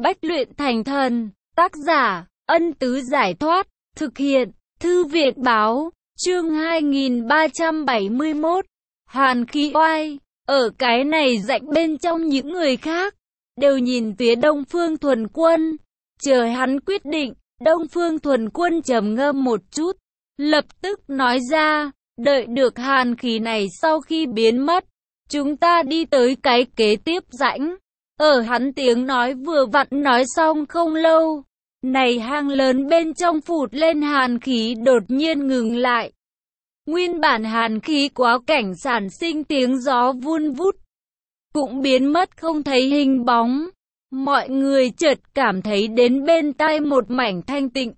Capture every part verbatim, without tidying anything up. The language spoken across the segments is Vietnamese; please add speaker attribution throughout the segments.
Speaker 1: Bách luyện thành thần. Tác giả, Ân Tứ Giải Thoát. Thực hiện, Thư Viện Báo. Chương hai nghìn ba trăm bảy mươi mốt. Hàn khí oai. Ở cái này rãnh bên trong những người khác đều nhìn phía Đông Phương Thuần Quân, chờ hắn quyết định. Đông Phương Thuần Quân trầm ngâm một chút, lập tức nói ra, đợi được hàn khí này sau khi biến mất, chúng ta đi tới cái kế tiếp rãnh. Ở hắn tiếng nói vừa vặn nói xong không lâu, này hang lớn bên trong phụt lên hàn khí đột nhiên ngừng lại. Nguyên bản hàn khí quá cảnh sản sinh tiếng gió vun vút, cũng biến mất không thấy hình bóng. Mọi người chợt cảm thấy đến bên tai một mảnh thanh tịnh.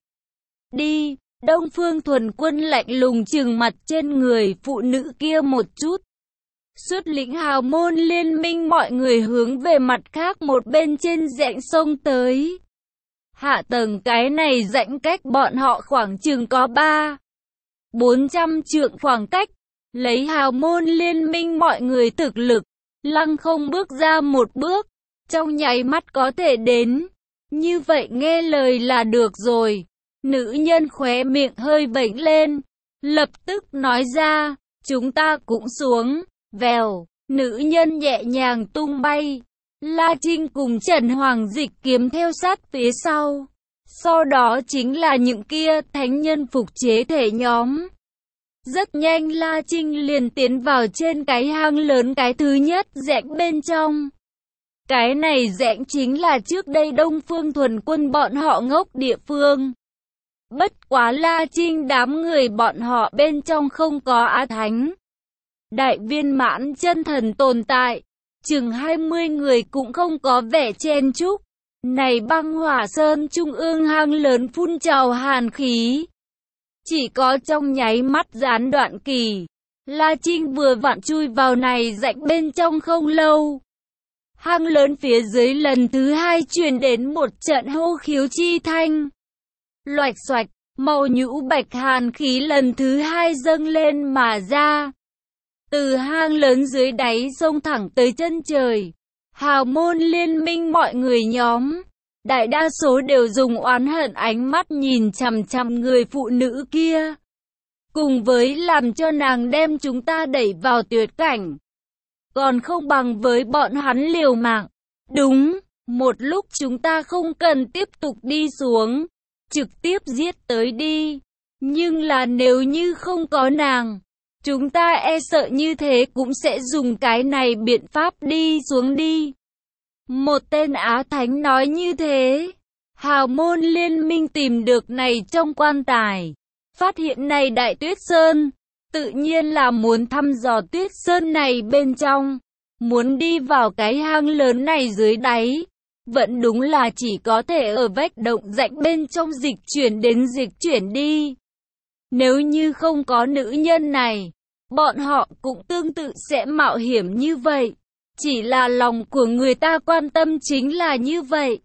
Speaker 1: Đi, Đông Phương Thuần Quân lạnh lùng trừng mặt trên người phụ nữ kia một chút. Xuất lĩnh hào môn liên minh mọi người hướng về mặt khác một bên trên rãnh sông tới. Hạ tầng cái này rãnh cách bọn họ khoảng chừng có ba bốn trăm trượng khoảng cách. Lấy hào môn liên minh mọi người thực lực, lăng không bước ra một bước, trong nháy mắt có thể đến. Như vậy nghe lời là được rồi. Nữ nhân khóe miệng hơi vểnh lên, lập tức nói ra, chúng ta cũng xuống. Vèo, nữ nhân nhẹ nhàng tung bay. La Trinh cùng Trần Hoàng Dịch kiếm theo sát phía sau. Sau đó chính là những kia thánh nhân phục chế thể nhóm. Rất nhanh La Trinh liền tiến vào trên cái hang lớn cái thứ nhất rãnh bên trong. Cái này rãnh chính là trước đây Đông Phương Thuần Quân bọn họ ngốc địa phương. Bất quá La Trinh đám người bọn họ bên trong không có Á Thánh, đại viên mãn chân thần tồn tại, chừng hai mươi người cũng không có vẻ chen chúc. Này băng hỏa sơn trung ương hang lớn phun trào hàn khí, chỉ có trong nháy mắt gián đoạn kỳ. La Trinh vừa vặn chui vào này rãnh bên trong không lâu, hang lớn phía dưới lần thứ hai truyền đến một trận hô khiếu chi thanh. Loạch xoạch, màu nhũ bạch hàn khí lần thứ hai dâng lên mà ra. Từ hang lớn dưới đáy sông thẳng tới chân trời. Hào môn liên minh mọi người nhóm, đại đa số đều dùng oán hận ánh mắt nhìn chằm chằm người phụ nữ kia. Cùng với làm cho nàng đem chúng ta đẩy vào tuyệt cảnh, còn không bằng với bọn hắn liều mạng. Đúng, một lúc chúng ta không cần tiếp tục đi xuống, trực tiếp giết tới đi. Nhưng là nếu như không có nàng, chúng ta e sợ như thế cũng sẽ dùng cái này biện pháp đi xuống đi. Một tên Á Thánh nói như thế. Hào môn liên minh tìm được này trong quan tài, phát hiện này Đại Tuyết Sơn, tự nhiên là muốn thăm dò Tuyết Sơn này bên trong, muốn đi vào cái hang lớn này dưới đáy. Vẫn đúng là chỉ có thể ở vách động rãnh bên trong dịch chuyển đến dịch chuyển đi. Nếu như không có nữ nhân này, bọn họ cũng tương tự sẽ mạo hiểm như vậy. Chỉ là lòng của người ta quan tâm chính là như vậy.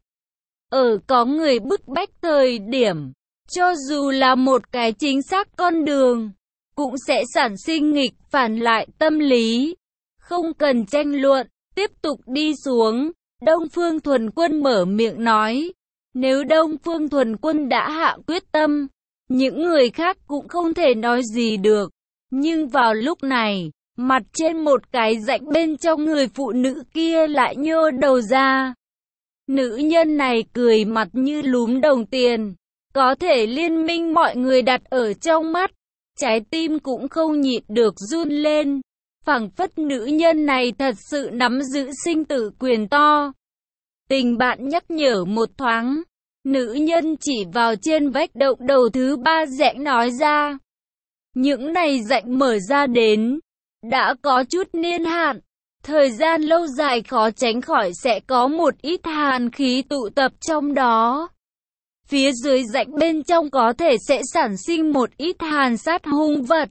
Speaker 1: Ở có người bức bách thời điểm, cho dù là một cái chính xác con đường, cũng sẽ sản sinh nghịch phản lại tâm lý. Không cần tranh luận, tiếp tục đi xuống. Đông Phương Thuần Quân mở miệng nói. Nếu Đông Phương Thuần Quân đã hạ quyết tâm, những người khác cũng không thể nói gì được. Nhưng vào lúc này, mặt trên một cái rãnh bên trong người phụ nữ kia lại nhô đầu ra. Nữ nhân này cười mặt như lúm đồng tiền, có thể liên minh mọi người đặt ở trong mắt, trái tim cũng không nhịn được run lên. Phảng phất nữ nhân này thật sự nắm giữ sinh tử quyền to. Tình bạn nhắc nhở một thoáng, nữ nhân chỉ vào trên vách động đầu thứ ba rãnh nói ra. Những này rãnh mở ra đến, đã có chút niên hạn, thời gian lâu dài khó tránh khỏi sẽ có một ít hàn khí tụ tập trong đó. Phía dưới rãnh bên trong có thể sẽ sản sinh một ít hàn sát hung vật.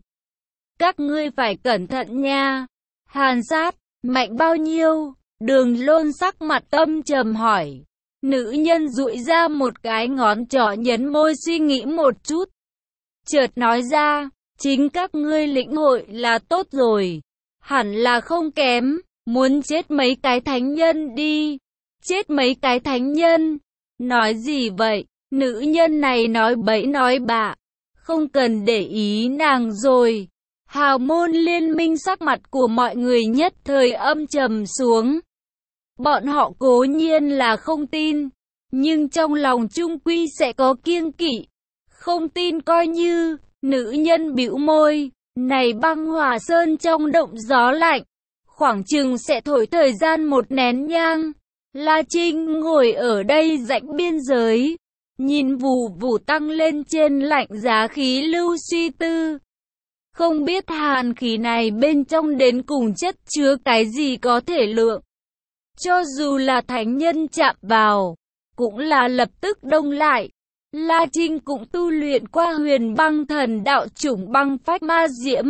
Speaker 1: Các ngươi phải cẩn thận nha. Hàn sát, mạnh bao nhiêu? Đường Lôn sắc mặt âm trầm hỏi. Nữ nhân duỗi ra một cái ngón trỏ nhấn môi suy nghĩ một chút. Chợt nói ra, chính các ngươi lĩnh hội là tốt rồi. Hẳn là không kém, muốn chết mấy cái thánh nhân đi. chết mấy cái thánh nhân. Nói gì vậy? Nữ nhân này nói bậy nói bạ. Không cần để ý nàng rồi. Hào môn liên minh sắc mặt của mọi người nhất thời âm trầm xuống. Bọn họ cố nhiên là không tin, nhưng trong lòng chung quy sẽ có kiêng kỵ. Không tin coi như, nữ nhân bĩu môi, này băng hỏa sơn trong động gió lạnh, khoảng chừng sẽ thổi thời gian một nén nhang. La Trinh ngồi ở đây rãnh biên giới, nhìn vù vù tăng lên trên lạnh giá khí lưu suy tư. Không biết hàn khí này bên trong đến cùng chất chứa cái gì có thể lượng. Cho dù là thánh nhân chạm vào, cũng là lập tức đông lại. La Trinh cũng tu luyện qua huyền băng thần đạo chủng băng phách ma diễm.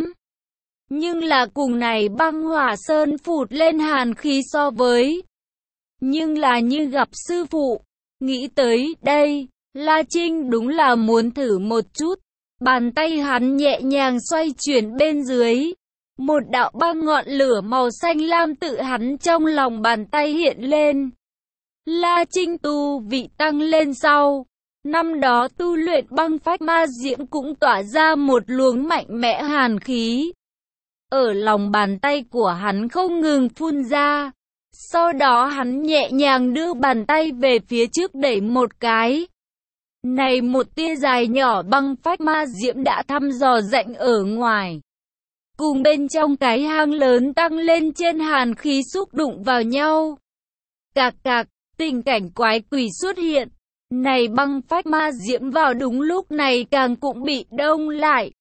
Speaker 1: Nhưng là cùng này băng hỏa sơn phụt lên hàn khí so với. Nhưng là như gặp sư phụ. Nghĩ tới đây, La Trinh đúng là muốn thử một chút. Bàn tay hắn nhẹ nhàng xoay chuyển bên dưới. Một đạo băng ngọn lửa màu xanh lam tự hắn trong lòng bàn tay hiện lên. La Trinh tu vị tăng lên sau. Năm đó tu luyện băng phách ma diễm cũng tỏa ra một luồng mạnh mẽ hàn khí. Ở lòng bàn tay của hắn không ngừng phun ra. Sau đó hắn nhẹ nhàng đưa bàn tay về phía trước đẩy một cái. Này một tia dài nhỏ băng phách ma diễm đã thăm dò rãnh ở ngoài. Cùng bên trong cái hang lớn tăng lên trên hàn khí xúc đụng vào nhau. Cạc cạc, tình cảnh quái quỷ xuất hiện. Này băng phách ma diễm vào đúng lúc này càng cũng bị đông lại.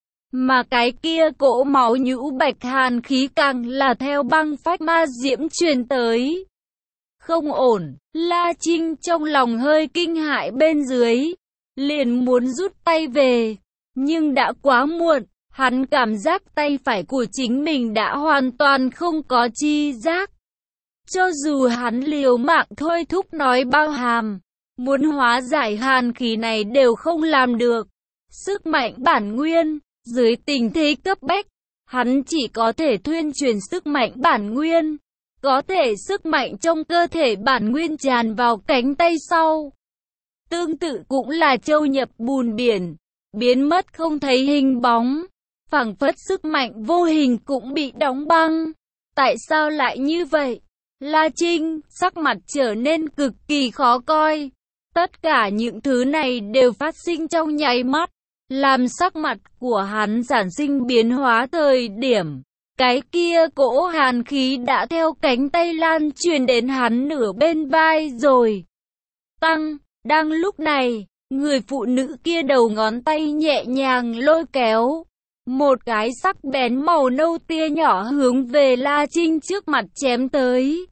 Speaker 1: Mà cái kia cỗ máu nhũ bạch hàn khí càng là theo băng phách ma diễm truyền tới. Không ổn, La Trinh trong lòng hơi kinh hãi bên dưới. Liền muốn rút tay về. Nhưng đã quá muộn, hắn cảm giác tay phải của chính mình đã hoàn toàn không có chi giác. Cho dù hắn liều mạng thôi thúc nói bao hàm, muốn hóa giải hàn khí này đều không làm được. Sức mạnh bản nguyên, dưới tình thế cấp bách, hắn chỉ có thể thuyên truyền sức mạnh bản nguyên. Có thể sức mạnh trong cơ thể bản nguyên tràn vào cánh tay sau. Tương tự cũng là châu nhập bùn biển, biến mất không thấy hình bóng. Phảng phất sức mạnh vô hình cũng bị đóng băng. Tại sao lại như vậy? La Trinh, sắc mặt trở nên cực kỳ khó coi. Tất cả những thứ này đều phát sinh trong nháy mắt, làm sắc mặt của hắn sản sinh biến hóa thời điểm. Cái kia cỗ hàn khí đã theo cánh tay lan truyền đến hắn nửa bên vai rồi. Tăng, đang lúc này, người phụ nữ kia đầu ngón tay nhẹ nhàng lôi kéo. Một cái sắc bén màu nâu tia nhỏ hướng về La Trinh trước mặt chém tới.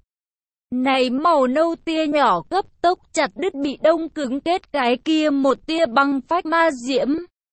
Speaker 1: Này màu nâu tia nhỏ cấp tốc chặt đứt bị đông cứng kết cái kia một tia băng phách ma diễm.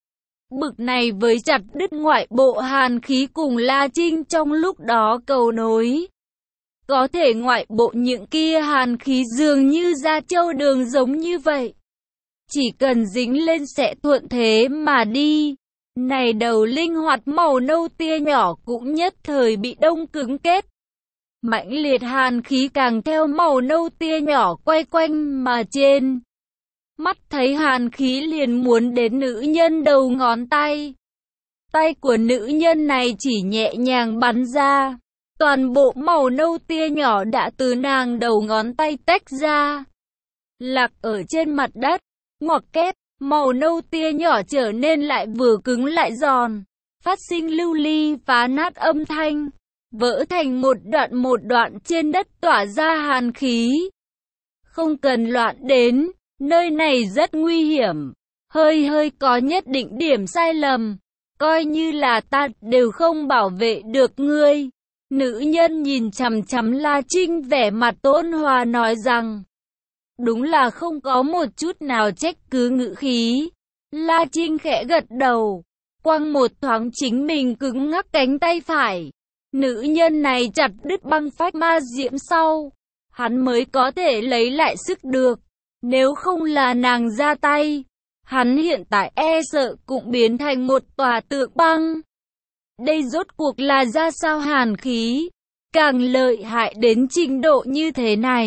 Speaker 1: Bực này với chặt đứt ngoại bộ hàn khí cùng La Trinh trong lúc đó cầu nối. Có thể ngoại bộ những kia hàn khí dường như da trâu đường giống như vậy. Chỉ cần dính lên sẽ thuận thế mà đi. Này đầu linh hoạt màu nâu tia nhỏ cũng nhất thời bị đông cứng kết. Mãnh liệt hàn khí càng theo màu nâu tia nhỏ quay quanh mà trên. Mắt thấy hàn khí liền muốn đến nữ nhân đầu ngón tay. Tay của nữ nhân này chỉ nhẹ nhàng bắn ra. Toàn bộ màu nâu tia nhỏ đã từ nàng đầu ngón tay tách ra. Lạc ở trên mặt đất. Ngoặc két, màu nâu tia nhỏ trở nên lại vừa cứng lại giòn. Phát sinh lưu ly phá nát âm thanh. Vỡ thành một đoạn một đoạn trên đất tỏa ra hàn khí. Không cần loạn đến. Nơi này rất nguy hiểm, hơi hơi có nhất định điểm sai lầm, coi như là ta đều không bảo vệ được ngươi. Nữ nhân nhìn chằm chằm La Trinh vẻ mặt ôn hòa nói rằng, đúng là không có một chút nào trách cứ ngữ khí. La Trinh khẽ gật đầu, quăng một thoáng chính mình cứng ngắc cánh tay phải. Nữ nhân này chặt đứt băng phách ma diễm sau, hắn mới có thể lấy lại sức được. Nếu không là nàng ra tay, hắn hiện tại e sợ cũng biến thành một tòa tượng băng. Đây rốt cuộc là ra sao hàn khí, càng lợi hại đến trình độ như thế này.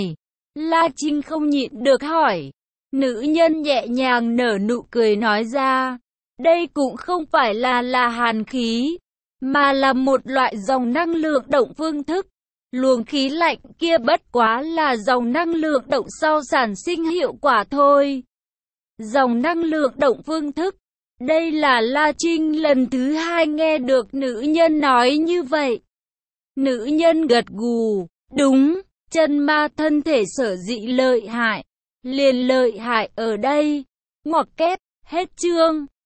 Speaker 1: La Trinh không nhịn được hỏi. Nữ nhân nhẹ nhàng nở nụ cười nói ra. Đây cũng không phải là là hàn khí, mà là một loại dòng năng lượng động phương thức. Luồng khí lạnh kia bất quá là dòng năng lượng động sau sản sinh hiệu quả thôi. Dòng năng lượng động phương thức. Đây là La Trinh lần thứ hai nghe được nữ nhân nói như vậy. Nữ nhân gật gù. Đúng, chân ma thân thể sở dĩ lợi hại. Liền lợi hại ở đây. Ngoặc kép, hết chương.